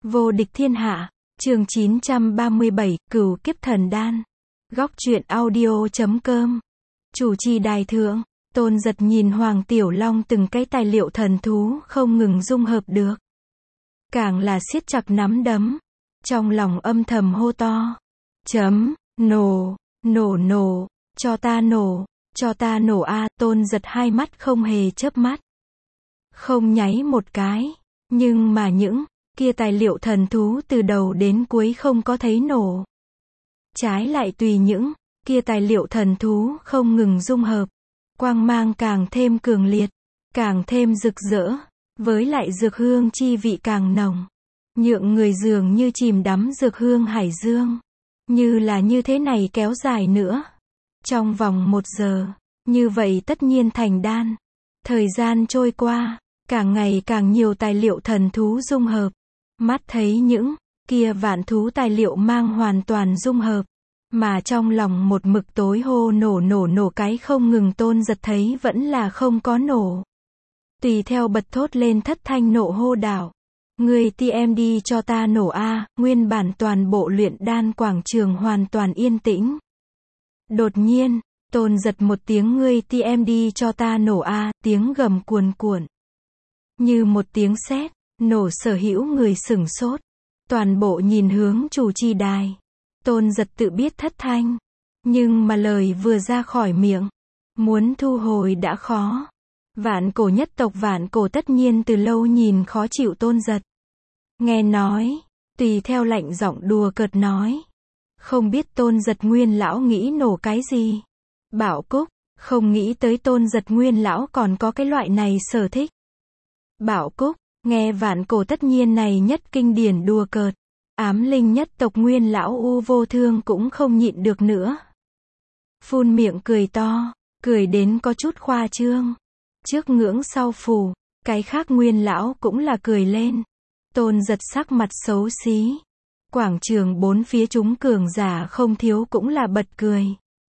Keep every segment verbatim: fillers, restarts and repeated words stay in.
Vô địch thiên hạ, chương chín trăm ba mươi bảy, Cửu kiếp thần đan. Góc truyện audio chấm com. Chủ trì đài thượng, Tôn Giật nhìn Hoàng Tiểu Long từng cái tài liệu thần thú không ngừng dung hợp được. Càng là siết chặt nắm đấm, trong lòng âm thầm hô to. Chấm, nổ, nổ nổ, cho ta nổ, cho ta nổ a. Tôn Giật hai mắt không hề chớp mắt. Không nháy một cái, nhưng mà những kia tài liệu thần thú từ đầu đến cuối không có thấy nổ. Trái lại tùy những kia tài liệu thần thú không ngừng dung hợp, quang mang càng thêm cường liệt, càng thêm rực rỡ, với lại dược hương chi vị càng nồng, nhượng người dường như chìm đắm dược hương hải dương. Như là như thế này kéo dài nữa, trong vòng một giờ, như vậy tất nhiên thành đan. Thời gian trôi qua, càng ngày càng nhiều tài liệu thần thú dung hợp. Mắt thấy những kia vạn thú tài liệu mang hoàn toàn dung hợp, mà trong lòng một mực tối hô nổ nổ nổ cái không ngừng. Tôn Giật thấy vẫn là không có nổ. Tùy theo bật thốt lên thất thanh nộ hô đạo. Người ti em đi cho ta nổ a. Nguyên bản toàn bộ luyện đan quảng trường hoàn toàn yên tĩnh. Đột nhiên, Tôn Giật một tiếng ngươi ti em đi cho ta nổ a, tiếng gầm cuồn cuộn. Như một tiếng sét, nổ sở hữu người sửng sốt. Toàn bộ nhìn hướng chủ trì đài. Tôn Giật tự biết thất thanh. Nhưng mà lời vừa ra khỏi miệng, muốn thu hồi đã khó. Vạn cổ nhất tộc Vạn Cổ tất nhiên từ lâu nhìn khó chịu Tôn Giật. Nghe nói, tùy theo lạnh giọng đùa cợt nói. Không biết Tôn Giật nguyên lão nghĩ nổ cái gì. Bảo Cúc, không nghĩ tới Tôn Giật nguyên lão còn có cái loại này sở thích. Bảo Cúc, nghe Vạn Cổ tất nhiên này nhất kinh điển đùa cợt. Ám linh nhất tộc nguyên lão U Vô Thương cũng không nhịn được nữa. Phun miệng cười to, cười đến có chút khoa trương. Trước ngưỡng sau phù, cái khác nguyên lão cũng là cười lên. Tôn Giật sắc mặt xấu xí. Quảng trường bốn phía chúng cường giả không thiếu cũng là bật cười.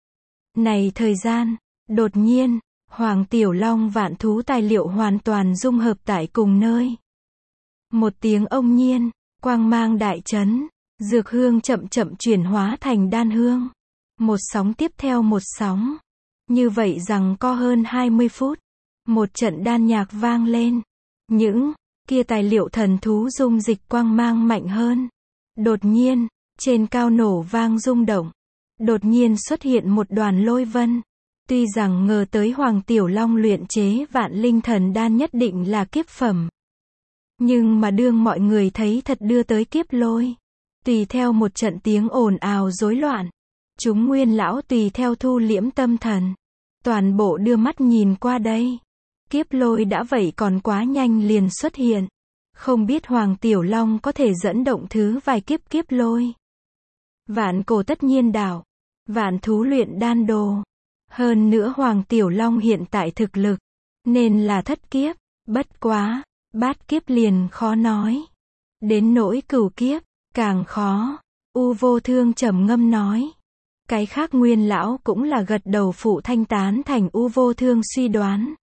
Này thời gian, đột nhiên, Hoàng Tiểu Long vạn thú tài liệu hoàn toàn dung hợp tại cùng nơi. Một tiếng ông nhiên, quang mang đại chấn, dược hương chậm chậm chuyển hóa thành đan hương. Một sóng tiếp theo một sóng. Như vậy rằng có hơn hai mươi phút, một trận đan nhạc vang lên. Những kia tài liệu thần thú dung dịch quang mang mạnh hơn. Đột nhiên, trên cao nổ vang rung động. Đột nhiên xuất hiện một đoàn lôi vân. Tuy rằng ngờ tới Hoàng Tiểu Long luyện chế vạn linh thần đan nhất định là kiếp phẩm. Nhưng mà đương mọi người thấy thật đưa tới kiếp lôi. Tùy theo một trận tiếng ồn ào rối loạn. Chúng nguyên lão tùy theo thu liễm tâm thần. Toàn bộ đưa mắt nhìn qua đây. Kiếp lôi đã vậy còn quá nhanh liền xuất hiện. Không biết Hoàng Tiểu Long có thể dẫn động thứ vài kiếp kiếp lôi. Vạn Cổ tất nhiên đảo. Vạn thú luyện đan đồ. Hơn nữa Hoàng Tiểu Long hiện tại thực lực, nên là thất kiếp. Bất quá, bát kiếp liền khó nói. Đến nỗi cửu kiếp, càng khó. U Vô Thương trầm ngâm nói. Cái khác nguyên lão cũng là gật đầu phụ thanh tán thành U Vô Thương suy đoán.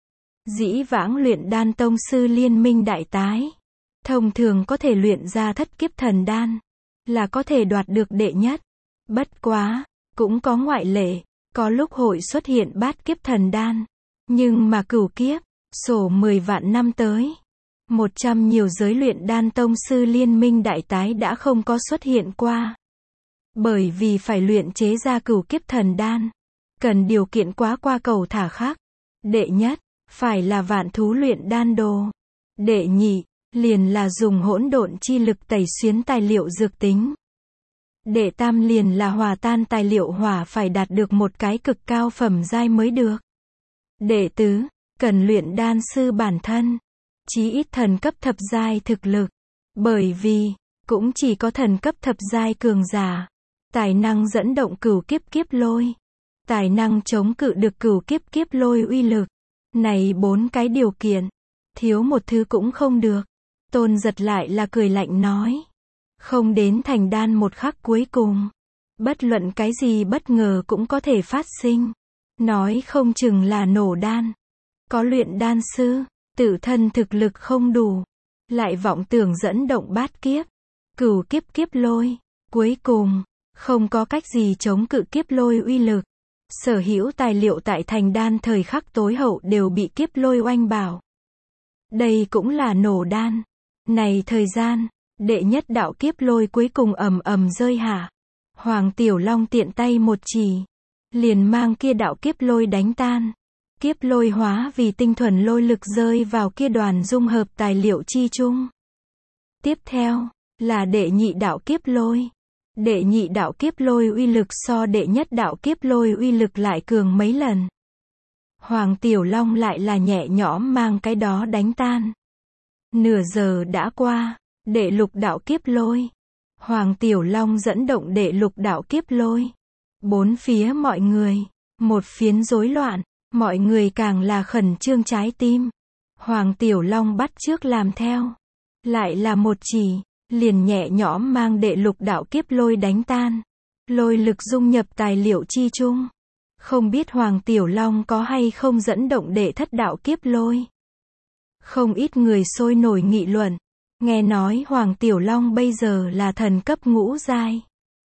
Dĩ vãng luyện đan tông sư liên minh đại tái. Thông thường có thể luyện ra thất kiếp thần đan. Là có thể đoạt được đệ nhất. Bất quá, cũng có ngoại lệ. Có lúc hội xuất hiện bát kiếp thần đan. Nhưng mà cửu kiếp, sổ mười vạn năm tới. Một trăm nhiều giới luyện đan tông sư liên minh đại tái đã không có xuất hiện qua. Bởi vì phải luyện chế ra cửu kiếp thần đan. Cần điều kiện quá qua cầu thả khác. Đệ nhất, phải là vạn thú luyện đan đồ. Đệ nhị, liền là dùng hỗn độn chi lực tẩy xuyến tài liệu dược tính. Đệ tam liền là hòa tan tài liệu hỏa phải đạt được một cái cực cao phẩm giai mới được. Đệ tứ, cần luyện đan sư bản thân. Chí ít thần cấp thập giai thực lực. Bởi vì, cũng chỉ có thần cấp thập giai cường giả. Tài năng dẫn động cửu kiếp kiếp lôi. Tài năng chống cự được cửu kiếp kiếp lôi uy lực. Này bốn cái điều kiện. Thiếu một thứ cũng không được. Tôn Giật lại là cười lạnh nói. Không đến thành đan một khắc cuối cùng. Bất luận cái gì bất ngờ cũng có thể phát sinh. Nói không chừng là nổ đan. Có luyện đan sư, tự thân thực lực không đủ. lại vọng tưởng dẫn động bát kiếp, cửu kiếp kiếp lôi. Cuối cùng, không có cách gì chống cự kiếp lôi uy lực. Sở hữu tài liệu tại thành đan thời khắc tối hậu đều bị kiếp lôi oanh bảo. Đây cũng là nổ đan. Này thời gian, đệ nhất đạo kiếp lôi cuối cùng ầm ầm rơi hạ. Hoàng Tiểu Long tiện tay một chỉ, liền mang kia đạo kiếp lôi đánh tan. Kiếp lôi hóa vì tinh thuần lôi lực rơi vào kia đoàn dung hợp tài liệu chi chung. Tiếp theo, là đệ nhị đạo kiếp lôi. Đệ nhị đạo kiếp lôi uy lực so đệ nhất đạo kiếp lôi uy lực lại cường mấy lần. Hoàng Tiểu Long lại là nhẹ nhõm mang cái đó đánh tan. Nửa giờ đã qua, đệ lục đạo kiếp lôi. Hoàng Tiểu Long dẫn động đệ lục đạo kiếp lôi. Bốn phía mọi người, một phiến rối loạn, mọi người càng là khẩn trương trái tim. Hoàng Tiểu Long bắt chước làm theo. Lại là một chỉ, liền nhẹ nhõm mang đệ lục đạo kiếp lôi đánh tan. Lôi lực dung nhập tài liệu chi chung. Không biết Hoàng Tiểu Long có hay không dẫn động đệ thất đạo kiếp lôi. Không ít người sôi nổi nghị luận. Nghe nói Hoàng Tiểu Long bây giờ là thần cấp ngũ giai.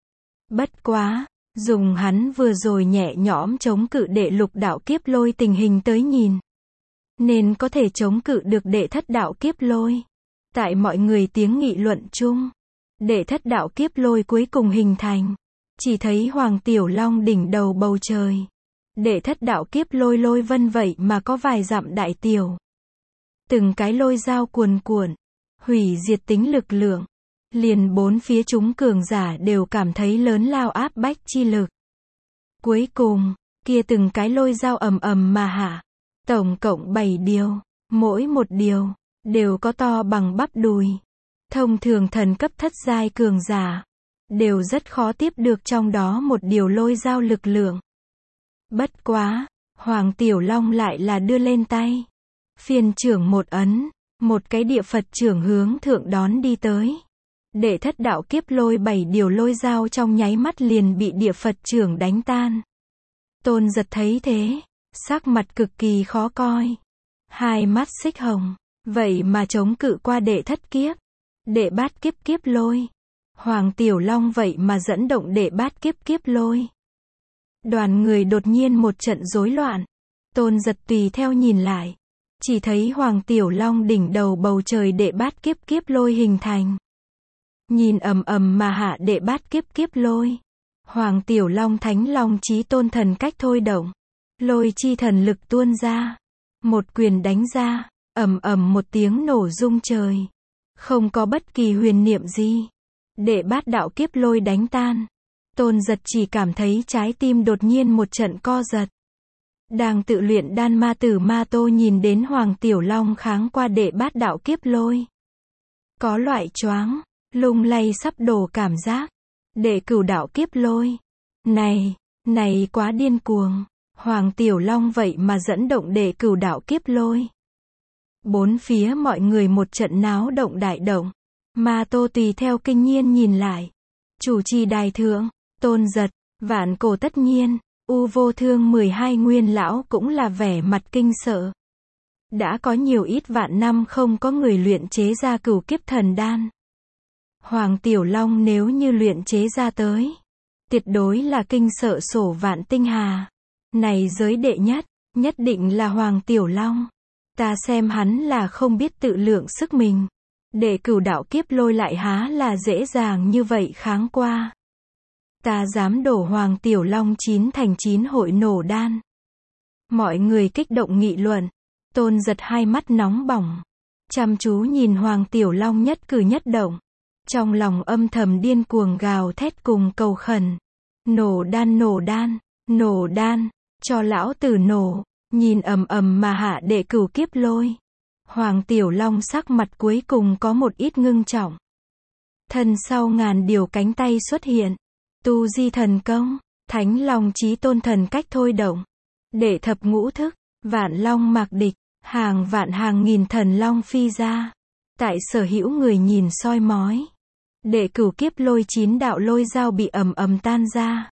Bất quá, dùng hắn vừa rồi nhẹ nhõm chống cự đệ lục đạo kiếp lôi tình hình tới nhìn, nên có thể chống cự được đệ thất đạo kiếp lôi. Tại mọi người tiếng nghị luận chung, đệ thất đạo kiếp lôi cuối cùng hình thành. Chỉ thấy Hoàng Tiểu Long đỉnh đầu bầu trời. Đệ thất đạo kiếp lôi lôi vân vậy mà có vài dặm đại tiểu. Từng cái lôi dao cuồn cuộn, hủy diệt tính lực lượng. Liền bốn phía chúng cường giả đều cảm thấy lớn lao áp bách chi lực. Cuối cùng, kia từng cái lôi dao ầm ầm mà hạ. Tổng cộng bảy điều, mỗi một điều đều có to bằng bắp đùi. Thông thường thần cấp thất giai cường giả đều rất khó tiếp được trong đó một điều lôi dao lực lượng. Bất quá, Hoàng Tiểu Long lại là đưa lên tay. Phiên trưởng một ấn, một cái địa Phật trưởng hướng thượng đón đi tới. Đệ thất đạo kiếp lôi bảy điều lôi dao trong nháy mắt liền bị địa Phật trưởng đánh tan. Tôn Giật thấy thế, sắc mặt cực kỳ khó coi. Hai mắt xích hồng, vậy mà chống cự qua đệ thất kiếp. Đệ bát kiếp kiếp lôi. Hoàng Tiểu Long vậy mà dẫn động đệ bát kiếp kiếp lôi. Đoàn người đột nhiên một trận rối loạn. Tôn Giật tùy theo nhìn lại. Chỉ thấy Hoàng Tiểu Long đỉnh đầu bầu trời đệ bát kiếp kiếp lôi hình thành. Nhìn ầm ầm mà hạ đệ bát kiếp kiếp lôi. Hoàng Tiểu Long Thánh Long Chí Tôn thần cách thôi động. Lôi chi thần lực tuôn ra. Một quyền đánh ra, ầm ầm một tiếng nổ rung trời. Không có bất kỳ huyền niệm gì. Đệ bát đạo kiếp lôi đánh tan. Tôn Giật chỉ cảm thấy trái tim đột nhiên một trận co giật. Đang tự luyện đan ma tử Ma Tô nhìn đến Hoàng Tiểu Long kháng qua đệ bát đạo kiếp lôi. Có loại choáng, lung lay sắp đổ cảm giác. Đệ cửu đạo kiếp lôi. Này, này quá điên cuồng. Hoàng Tiểu Long vậy mà dẫn động đệ cửu đạo kiếp lôi. Bốn phía mọi người một trận náo động đại động. Ma Tô tùy theo kinh nhiên nhìn lại. Chủ trì đài thượng, Tôn Giật, Vạn Cổ Tất Nhiên, U Vô Thương mười hai nguyên lão cũng là vẻ mặt kinh sợ. Đã có nhiều ít vạn năm không có người luyện chế ra cửu kiếp thần đan. Hoàng Tiểu Long nếu như luyện chế ra tới, tuyệt đối là kinh sợ sổ vạn tinh hà. Này giới đệ nhất, nhất định là Hoàng Tiểu Long. Ta xem hắn là không biết tự lượng sức mình. Đệ cửu đạo kiếp lôi lại há là dễ dàng như vậy kháng qua. Ta dám đổ Hoàng Tiểu Long chín thành chín hội nổ đan. Mọi người kích động nghị luận. Tôn Giật hai mắt nóng bỏng. Chăm chú nhìn Hoàng Tiểu Long nhất cử nhất động. Trong lòng âm thầm điên cuồng gào thét cùng cầu khẩn. Nổ đan nổ đan, nổ đan, cho lão tử nổ. Nhìn ầm ầm mà hạ đệ cửu kiếp lôi. Hoàng Tiểu Long sắc mặt cuối cùng có một ít ngưng trọng. Thân sau ngàn điều cánh tay xuất hiện. Tu di thần công, Thánh Long Chí Tôn thần cách thôi động. Đệ thập ngũ thức, vạn long mạc địch, hàng vạn hàng nghìn thần long phi ra. Tại sở hữu người nhìn soi mói. Đệ cửu kiếp lôi chín đạo lôi dao bị ầm ầm tan ra.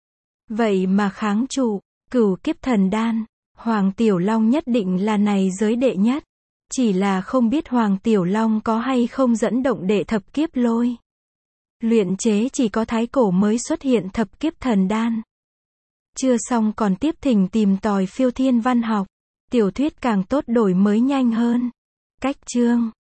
Vậy mà kháng trụ, cửu kiếp thần đan. Hoàng Tiểu Long nhất định là này giới đệ nhất. Chỉ là không biết Hoàng Tiểu Long có hay không dẫn động đệ thập kiếp lôi. Luyện chế chỉ có thái cổ mới xuất hiện thập kiếp thần đan. Chưa xong còn tiếp thỉnh tìm tòi Phiêu Thiên Văn Học. Tiểu thuyết càng tốt đổi mới nhanh hơn. Cách chương